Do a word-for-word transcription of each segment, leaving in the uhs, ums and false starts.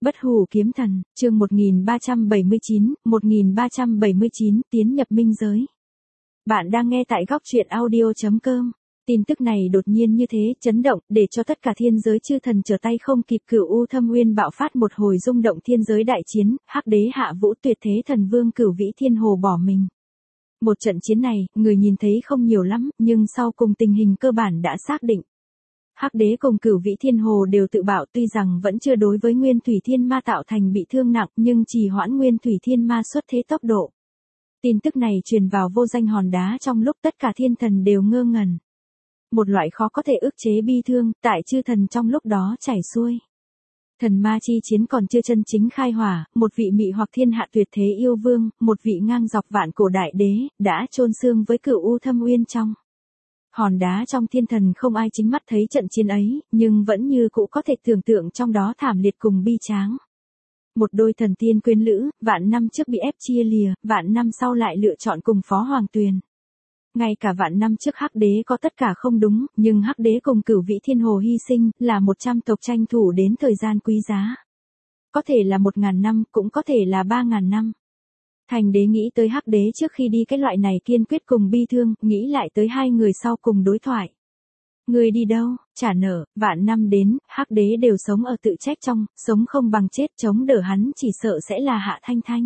Bất hủ kiếm thần, chương một nghìn ba trăm bảy mươi chín, một nghìn ba trăm bảy mươi chín, tiến nhập minh giới. Bạn đang nghe tại góc truyện audio chấm com. Tin tức này đột nhiên như thế, chấn động, để cho tất cả thiên giới chư thần trở tay không kịp. Cửu U Thâm Uyên bạo phát một hồi rung động thiên giới đại chiến, Hắc Đế hạ vũ tuyệt thế thần vương Cửu Vĩ Thiên Hồ bỏ mình. Một trận chiến này, người nhìn thấy không nhiều lắm, nhưng sau cùng tình hình cơ bản đã xác định. Hắc Đế cùng Cửu Vĩ Thiên Hồ đều tự bảo tuy rằng vẫn chưa đối với Nguyên Thủy Thiên Ma tạo thành bị thương nặng, nhưng trì hoãn Nguyên Thủy Thiên Ma xuất thế tốc độ. Tin tức này truyền vào vô danh hòn đá trong lúc tất cả thiên thần đều ngơ ngẩn. Một loại khó có thể ức chế bi thương, tại chư thần trong lúc đó chảy xuôi. Thần ma chi chiến còn chưa chân chính khai hỏa, một vị mị hoặc thiên hạ tuyệt thế yêu vương, một vị ngang dọc vạn cổ đại đế, đã chôn xương với Cửu U Thâm Uyên trong. Hòn đá trong thiên thần không ai chính mắt thấy trận chiến ấy, nhưng vẫn như cũ có thể tưởng tượng trong đó thảm liệt cùng bi tráng. Một đôi thần tiên quyến lữ, vạn năm trước bị ép chia lìa, vạn năm sau lại lựa chọn cùng Phó Hoàng Tuyền. Ngay cả vạn năm trước Hắc Đế có tất cả không đúng, nhưng Hắc Đế cùng Cửu Vĩ Thiên Hồ hy sinh, là một trăm tộc tranh thủ đến thời gian quý giá. Có thể là một ngàn năm, cũng có thể là ba ngàn năm. Thành Đế nghĩ tới Hắc Đế trước khi đi cái loại này kiên quyết cùng bi thương, nghĩ lại tới hai người sau cùng đối thoại. Người đi đâu, trả nợ, vạn năm đến, Hắc Đế đều sống ở tự trách trong, sống không bằng chết, chống đỡ hắn chỉ sợ sẽ là Hạ Thanh Thanh.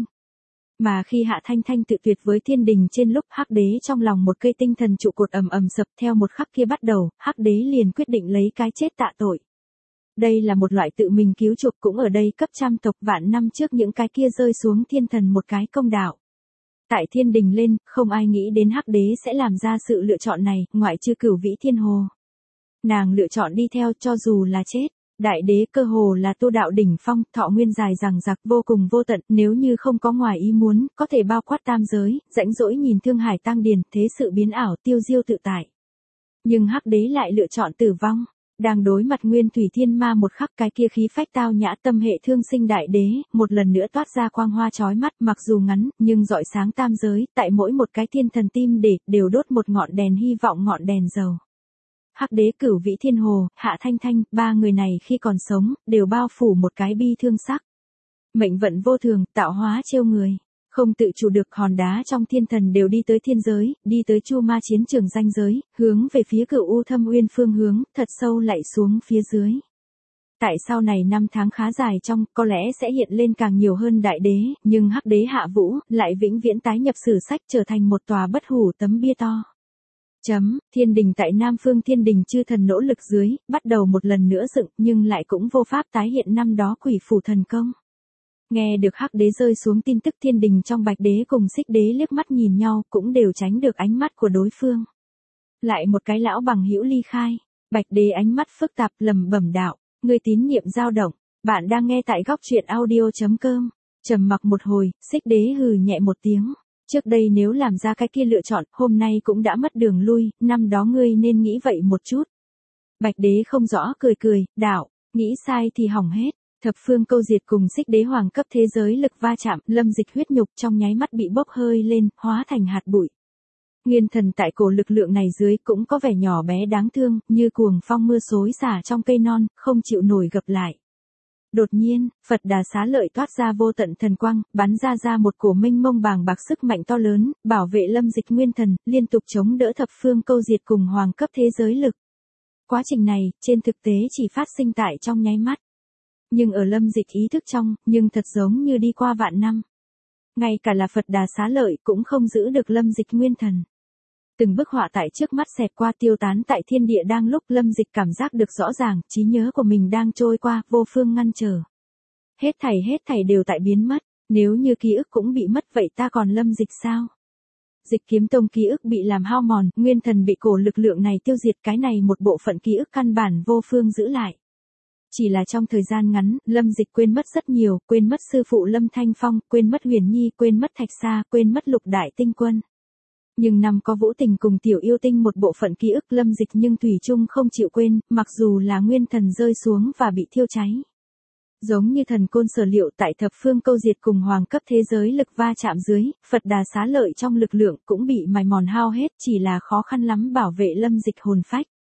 Mà khi Hạ Thanh Thanh tự tuyệt với thiên đình trên lúc Hắc Đế trong lòng một cây tinh thần trụ cột ầm ầm sập, theo một khắc kia bắt đầu, Hắc Đế liền quyết định lấy cái chết tạ tội. Đây là một loại tự mình cứu chuộc, cũng ở đây cấp trăm tộc vạn năm trước những cái kia rơi xuống thiên thần một cái công đạo. Tại thiên đình lên, không ai nghĩ đến Hắc Đế sẽ làm ra sự lựa chọn này, ngoại trừ Cửu Vĩ Thiên Hồ. Nàng lựa chọn đi theo cho dù là chết. Đại đế cơ hồ là tu đạo đỉnh phong, thọ nguyên dài dằng dặc vô cùng vô tận, nếu như không có ngoài ý muốn, có thể bao quát tam giới, rãnh rỗi nhìn Thương Hải tăng điền, thế sự biến ảo tiêu diêu tự tại. Nhưng Hắc Đế lại lựa chọn tử vong. Đang đối mặt Nguyên Thủy Thiên Ma một khắc, cái kia khí phách tao nhã tâm hệ thương sinh đại đế, một lần nữa toát ra quang hoa chói mắt, mặc dù ngắn, nhưng rọi sáng tam giới, tại mỗi một cái thiên thần tim để, đều đốt một ngọn đèn hy vọng, ngọn đèn dầu. Hắc Đế, Cửu Vĩ Thiên Hồ, Hạ Thanh Thanh, ba người này khi còn sống, đều bao phủ một cái bi thương sắc. Mệnh vận vô thường, tạo hóa trêu người. Không tự chủ được, hòn đá trong thiên thần đều đi tới thiên giới, đi tới Chu Ma chiến trường ranh giới, hướng về phía Cửu U Thâm Uyên phương hướng, thật sâu lạy xuống phía dưới. Tại sau này năm tháng khá dài trong, có lẽ sẽ hiện lên càng nhiều hơn đại đế, nhưng Hắc Đế hạ vũ, lại vĩnh viễn tái nhập sử sách trở thành một tòa bất hủ tấm bia to. Chấm, thiên đình tại Nam Phương thiên đình chư thần nỗ lực dưới, bắt đầu một lần nữa dựng, nhưng lại cũng vô pháp tái hiện năm đó quỷ phủ thần công. Nghe được Hắc Đế rơi xuống tin tức, thiên đình trong Bạch Đế cùng Xích Đế liếc mắt nhìn nhau, cũng đều tránh được ánh mắt của đối phương. Lại một cái lão bằng hữu ly khai, Bạch Đế ánh mắt phức tạp lẩm bẩm đạo, người tín niệm dao động, bạn đang nghe tại góc truyện audio chấm com. Trầm mặc một hồi, Xích Đế hừ nhẹ một tiếng. Trước đây nếu làm ra cái kia lựa chọn, hôm nay cũng đã mất đường lui, năm đó ngươi nên nghĩ vậy một chút. Bạch Đế không rõ cười cười, đạo, nghĩ sai thì hỏng hết. Thập phương câu diệt cùng Xích Đế hoàng cấp thế giới lực va chạm, Lâm Dịch huyết nhục trong nháy mắt bị bốc hơi lên, hóa thành hạt bụi. Nguyên thần tại cổ lực lượng này dưới cũng có vẻ nhỏ bé đáng thương, như cuồng phong mưa xối xả trong cây non, không chịu nổi gập lại. Đột nhiên, Phật Đà Xá Lợi toát ra vô tận thần quang, bắn ra ra một cổ mênh mông bàng bạc sức mạnh to lớn, bảo vệ Lâm Dịch nguyên thần, liên tục chống đỡ thập phương câu diệt cùng hoàng cấp thế giới lực. Quá trình này, trên thực tế chỉ phát sinh tại trong nháy mắt. Nhưng ở Lâm Dịch ý thức trong, nhưng thật giống như đi qua vạn năm. Ngay cả là Phật Đà Xá Lợi cũng không giữ được Lâm Dịch nguyên thần. Từng bức họa tại trước mắt xẹt qua tiêu tán tại thiên địa, đang lúc Lâm Dịch cảm giác được rõ ràng, trí nhớ của mình đang trôi qua, vô phương ngăn trở. Hết thảy hết thảy đều tại biến mất, nếu như ký ức cũng bị mất vậy ta còn Lâm Dịch sao? Dịch Kiếm Tông ký ức bị làm hao mòn, nguyên thần bị cổ lực lượng này tiêu diệt, cái này một bộ phận ký ức căn bản vô phương giữ lại. Chỉ là trong thời gian ngắn, Lâm Dịch quên mất rất nhiều, quên mất sư phụ Lâm Thanh Phong, quên mất Huyền Nhi, quên mất Thạch Sa, quên mất Lục Đại Tinh Quân. Nhưng năm có Vũ Tình cùng Tiểu Yêu Tinh một bộ phận ký ức Lâm Dịch nhưng thủy chung không chịu quên, mặc dù là nguyên thần rơi xuống và bị thiêu cháy. Giống như thần côn Sở Liệu tại thập phương câu diệt cùng hoàng cấp thế giới lực va chạm dưới, Phật Đà Xá Lợi trong lực lượng cũng bị mài mòn hao hết, chỉ là khó khăn lắm bảo vệ Lâm Dịch hồn phách.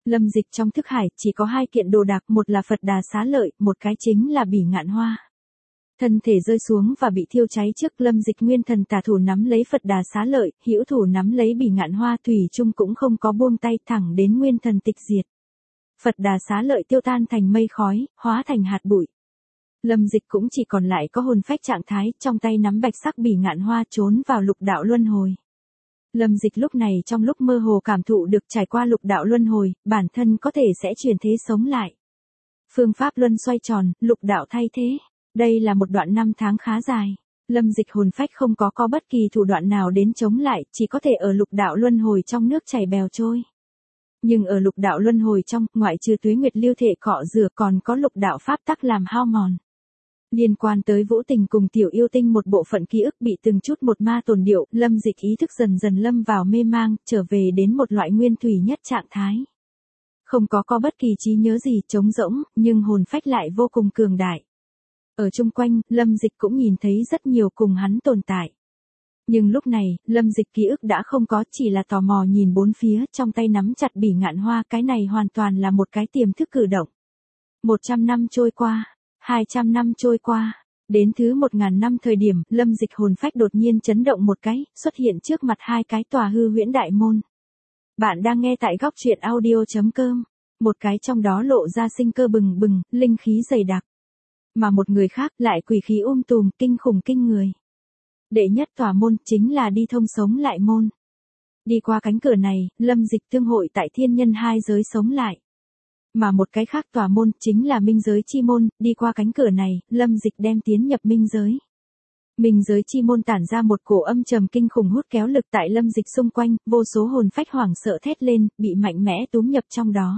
Lâm Dịch trong thức hải chỉ có hai kiện đồ đạc, một là Phật Đà Xá Lợi, một cái chính là bỉ ngạn hoa. Thân thể rơi xuống và bị thiêu cháy trước, Lâm Dịch nguyên thần tả thủ nắm lấy Phật Đà Xá Lợi, hữu thủ nắm lấy bỉ ngạn hoa, thủy chung cũng không có buông tay, thẳng đến nguyên thần tịch diệt. Phật Đà Xá Lợi tiêu tan thành mây khói, hóa thành hạt bụi. Lâm Dịch cũng chỉ còn lại có hồn phách trạng thái, trong tay nắm bạch sắc bỉ ngạn hoa trốn vào lục đạo luân hồi. Lâm Dịch lúc này trong lúc mơ hồ cảm thụ được trải qua lục đạo luân hồi, bản thân có thể sẽ chuyển thế sống lại. Phương pháp luân xoay tròn, lục đạo thay thế. Đây là một đoạn năm tháng khá dài. Lâm Dịch hồn phách không có có bất kỳ thủ đoạn nào đến chống lại, chỉ có thể ở lục đạo luân hồi trong nước chảy bèo trôi. Nhưng ở lục đạo luân hồi trong, ngoại trừ tuế nguyệt lưu thể cọ rửa còn có lục đạo pháp tắc làm hao mòn. Liên quan tới Vũ Tình cùng Tiểu Yêu Tinh một bộ phận ký ức bị từng chút một ma tồn điệu, Lâm Dịch ý thức dần dần lâm vào mê mang, trở về đến một loại nguyên thủy nhất trạng thái. Không có có bất kỳ trí nhớ gì, trống rỗng, nhưng hồn phách lại vô cùng cường đại. Ở chung quanh, Lâm Dịch cũng nhìn thấy rất nhiều cùng hắn tồn tại. Nhưng lúc này, Lâm Dịch ký ức đã không có, chỉ là tò mò nhìn bốn phía, trong tay nắm chặt bỉ ngạn hoa, cái này hoàn toàn là một cái tiềm thức cử động. một trăm năm trôi qua, hai trăm năm trôi qua, đến thứ một nghìn năm thời điểm, Lâm Dịch hồn phách đột nhiên chấn động một cái, xuất hiện trước mặt hai cái tòa hư huyễn đại môn. Bạn đang nghe tại góc truyện audio chấm com, một cái trong đó lộ ra sinh cơ bừng bừng, linh khí dày đặc. Mà một người khác lại quỷ khí um tùm, kinh khủng kinh người. Đệ nhất tòa môn chính là đi thông sống lại môn. Đi qua cánh cửa này, Lâm Dịch tương hội tại thiên nhân hai giới sống lại. Mà một cái khác tòa môn chính là minh giới chi môn, đi qua cánh cửa này, Lâm Dịch đem tiến nhập minh giới. Minh giới chi môn tản ra một cổ âm trầm kinh khủng hút kéo lực tại Lâm Dịch xung quanh, vô số hồn phách hoảng sợ thét lên, bị mạnh mẽ túm nhập trong đó.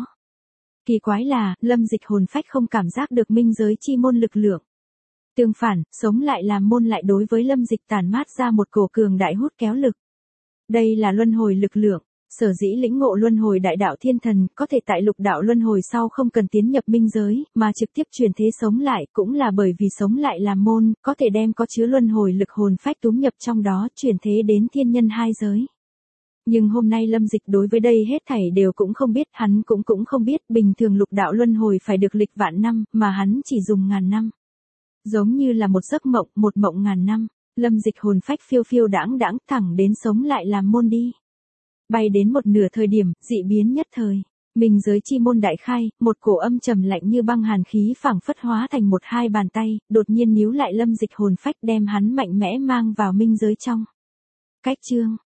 Kỳ quái là, Lâm Dịch hồn phách không cảm giác được minh giới chi môn lực lượng. Tương phản, sống lại làm môn lại đối với Lâm Dịch tản mát ra một cổ cường đại hút kéo lực. Đây là luân hồi lực lượng. Sở dĩ lĩnh ngộ luân hồi đại đạo thiên thần, có thể tại lục đạo luân hồi sau không cần tiến nhập minh giới, mà trực tiếp chuyển thế sống lại, cũng là bởi vì sống lại làm môn, có thể đem có chứa luân hồi lực hồn phách túm nhập trong đó, chuyển thế đến thiên nhân hai giới. Nhưng hôm nay Lâm Dịch đối với đây hết thảy đều cũng không biết, hắn cũng cũng không biết, bình thường lục đạo luân hồi phải được lịch vạn năm, mà hắn chỉ dùng ngàn năm. Giống như là một giấc mộng, một mộng ngàn năm, Lâm Dịch hồn phách phiêu phiêu đãng đãng thẳng đến sống lại làm môn đi. Bay đến một nửa thời điểm, dị biến nhất thời. Minh giới chi môn đại khai, một cổ âm trầm lạnh như băng hàn khí phảng phất hóa thành một hai bàn tay, đột nhiên níu lại Lâm Dịch hồn phách đem hắn mạnh mẽ mang vào minh giới trong. Cách chương,